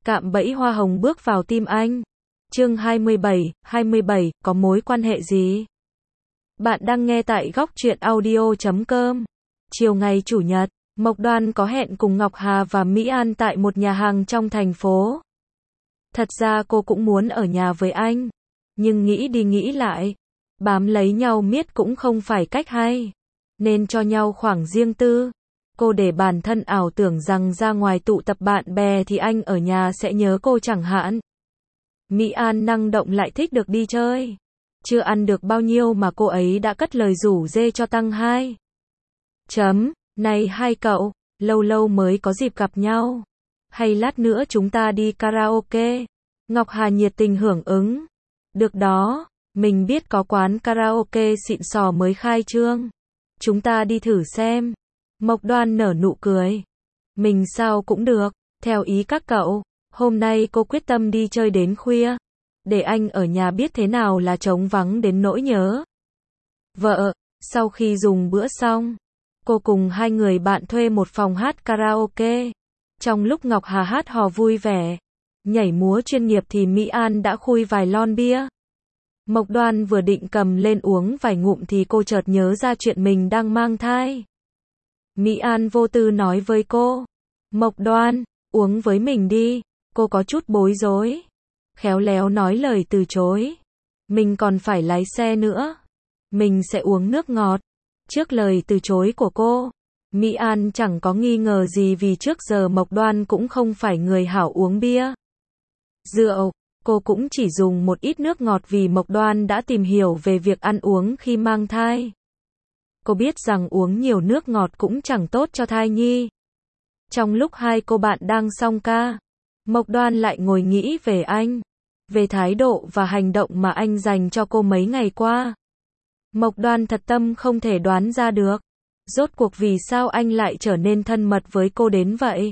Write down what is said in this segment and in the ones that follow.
Cạm bẫy hoa hồng bước vào tim anh. Chương 27, có mối quan hệ gì? Bạn đang nghe tại góc truyện audio.com. Chiều ngày Chủ nhật, Mộc Đoan có hẹn cùng Ngọc Hà và Mỹ An tại một nhà hàng trong thành phố. Thật ra cô cũng muốn ở nhà với anh, nhưng nghĩ đi nghĩ lại, bám lấy nhau miết cũng không phải cách hay, nên cho nhau khoảng riêng tư. Cô để bản thân ảo tưởng rằng ra ngoài tụ tập bạn bè thì anh ở nhà sẽ nhớ cô chẳng hạn. Mỹ An năng động lại thích được đi chơi. Chưa ăn được bao nhiêu mà cô ấy đã cất lời rủ rê cho tăng 2. Này hai cậu, lâu lâu mới có dịp gặp nhau. Hay lát nữa chúng ta đi karaoke? Ngọc Hà nhiệt tình hưởng ứng. Được đó, mình biết có quán karaoke xịn sò mới khai trương. Chúng ta đi thử xem. Mộc Đoan nở nụ cười. Mình sao cũng được, theo ý các cậu. Hôm nay cô quyết tâm đi chơi đến khuya. Để anh ở nhà biết thế nào là trống vắng đến nỗi nhớ vợ. Sau khi dùng bữa xong, cô cùng hai người bạn thuê một phòng hát karaoke. Trong lúc Ngọc Hà hát hò vui vẻ, nhảy múa chuyên nghiệp thì Mỹ An đã khui vài lon bia. Mộc Đoan vừa định cầm lên uống vài ngụm thì cô chợt nhớ ra chuyện mình đang mang thai. Mỹ An vô tư nói với cô, Mộc Đoan, uống với mình đi. Cô có chút bối rối, khéo léo nói lời từ chối. Mình còn phải lái xe nữa. Mình sẽ uống nước ngọt. Trước lời từ chối của cô, Mỹ An chẳng có nghi ngờ gì vì trước giờ Mộc Đoan cũng không phải người hảo uống bia. Rượu, cô cũng chỉ dùng một ít nước ngọt vì Mộc Đoan đã tìm hiểu về việc ăn uống khi mang thai. Cô biết rằng uống nhiều nước ngọt cũng chẳng tốt cho thai nhi. Trong lúc hai cô bạn đang song ca, Mộc Đoan lại ngồi nghĩ về anh, về thái độ và hành động mà anh dành cho cô mấy ngày qua. Mộc Đoan thật tâm không thể đoán ra được, rốt cuộc vì sao anh lại trở nên thân mật với cô đến vậy.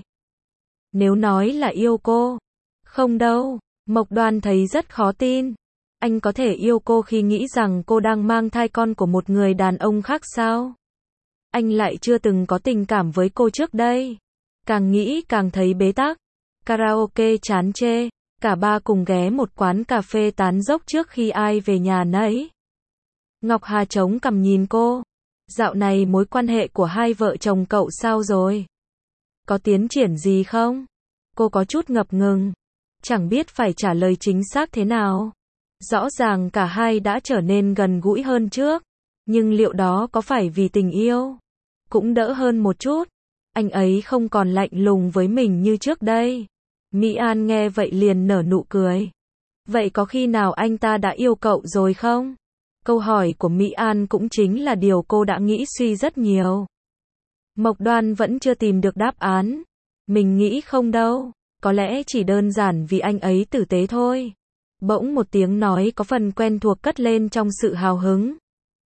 Nếu nói là yêu cô, không đâu, Mộc Đoan thấy rất khó tin. Anh có thể yêu cô khi nghĩ rằng cô đang mang thai con của một người đàn ông khác sao? Anh lại chưa từng có tình cảm với cô trước đây. Càng nghĩ càng thấy bế tắc. Karaoke chán chê, cả ba cùng ghé một quán cà phê tán dốc trước khi ai về nhà nấy. Ngọc Hà chống cằm nhìn cô. Dạo này mối quan hệ của hai vợ chồng cậu sao rồi? Có tiến triển gì không? Cô có chút ngập ngừng, chẳng biết phải trả lời chính xác thế nào. Rõ ràng cả hai đã trở nên gần gũi hơn trước, nhưng liệu đó có phải vì tình yêu? Cũng đỡ hơn một chút. Anh ấy không còn lạnh lùng với mình như trước đây. Mỹ An nghe vậy liền nở nụ cười. Vậy có khi nào anh ta đã yêu cậu rồi không? Câu hỏi của Mỹ An cũng chính là điều cô đã nghĩ suy rất nhiều. Mộc Đoan vẫn chưa tìm được đáp án. Mình nghĩ không đâu, có lẽ chỉ đơn giản vì anh ấy tử tế thôi. Bỗng một tiếng nói có phần quen thuộc cất lên trong sự hào hứng.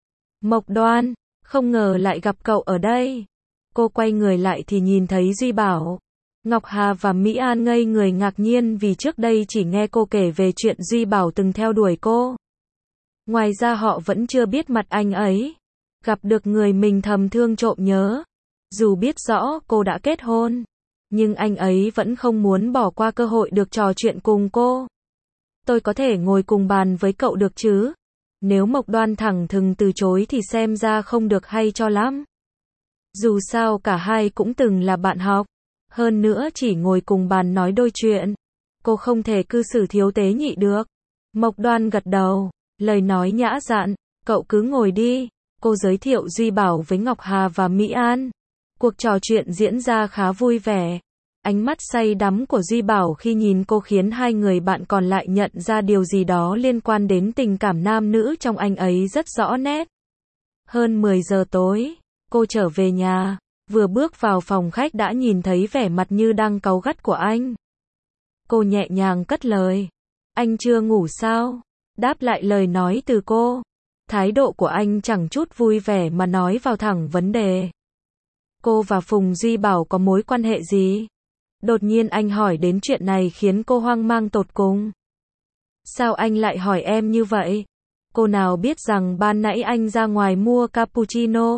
Mộc Đoan, không ngờ lại gặp cậu ở đây. Cô quay người lại thì nhìn thấy Duy Bảo. Ngọc Hà và Mỹ An ngây người ngạc nhiên vì trước đây chỉ nghe cô kể về chuyện Duy Bảo từng theo đuổi cô. Ngoài ra họ vẫn chưa biết mặt anh ấy. Gặp được người mình thầm thương trộm nhớ. Dù biết rõ cô đã kết hôn, nhưng anh ấy vẫn không muốn bỏ qua cơ hội được trò chuyện cùng cô. Tôi có thể ngồi cùng bàn với cậu được chứ? Nếu Mộc Đoan thẳng thừng từ chối thì xem ra không được hay cho lắm. Dù sao cả hai cũng từng là bạn học. Hơn nữa chỉ ngồi cùng bàn nói đôi chuyện. Cô không thể cư xử thiếu tế nhị được. Mộc Đoan gật đầu, lời nói nhã dặn, cậu cứ ngồi đi. Cô giới thiệu Duy Bảo với Ngọc Hà và Mỹ An. Cuộc trò chuyện diễn ra khá vui vẻ. Ánh mắt say đắm của Duy Bảo khi nhìn cô khiến hai người bạn còn lại nhận ra điều gì đó liên quan đến tình cảm nam nữ trong anh ấy rất rõ nét. Hơn 10 giờ tối, cô trở về nhà, vừa bước vào phòng khách đã nhìn thấy vẻ mặt như đang cáu gắt của anh. Cô nhẹ nhàng cất lời, anh chưa ngủ sao? Đáp lại lời nói từ cô, thái độ của anh chẳng chút vui vẻ mà nói vào thẳng vấn đề. Cô và Phùng Duy Bảo có mối quan hệ gì? Đột nhiên anh hỏi đến chuyện này khiến cô hoang mang tột cùng. Sao anh lại hỏi em như vậy? Cô nào biết rằng ban nãy anh ra ngoài mua cappuccino.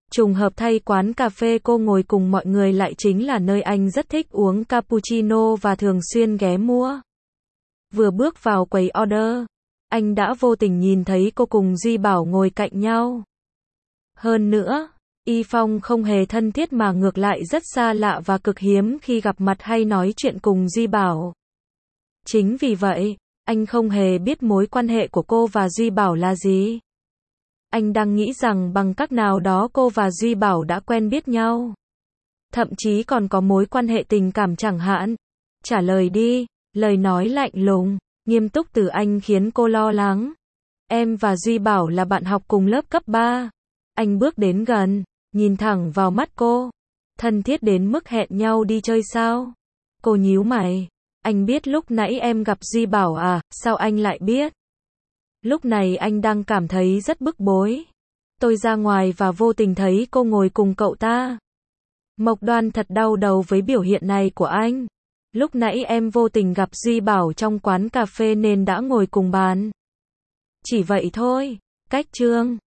Trùng hợp thay quán cà phê cô ngồi cùng mọi người lại chính là nơi anh rất thích uống cappuccino và thường xuyên ghé mua. Vừa bước vào quầy order, anh đã vô tình nhìn thấy cô cùng Duy Bảo ngồi cạnh nhau. Hơn nữa, Y Phong không hề thân thiết mà ngược lại rất xa lạ và cực hiếm khi gặp mặt hay nói chuyện cùng Duy Bảo. Chính vì vậy, anh không hề biết mối quan hệ của cô và Duy Bảo là gì. Anh đang nghĩ rằng bằng cách nào đó cô và Duy Bảo đã quen biết nhau. Thậm chí còn có mối quan hệ tình cảm chẳng hạn. Trả lời đi, lời nói lạnh lùng, nghiêm túc từ anh khiến cô lo lắng. Em và Duy Bảo là bạn học cùng lớp cấp 3. Anh bước đến gần, nhìn thẳng vào mắt cô. Thân thiết đến mức hẹn nhau đi chơi sao? Cô nhíu mày. Anh biết lúc nãy em gặp Duy Bảo à, sao anh lại biết? Lúc này anh đang cảm thấy rất bức bối. Tôi ra ngoài và vô tình thấy cô ngồi cùng cậu ta. Mộc Đoan thật đau đầu với biểu hiện này của anh. Lúc nãy em vô tình gặp Duy Bảo trong quán cà phê nên đã ngồi cùng bàn. Chỉ vậy thôi. Cách chương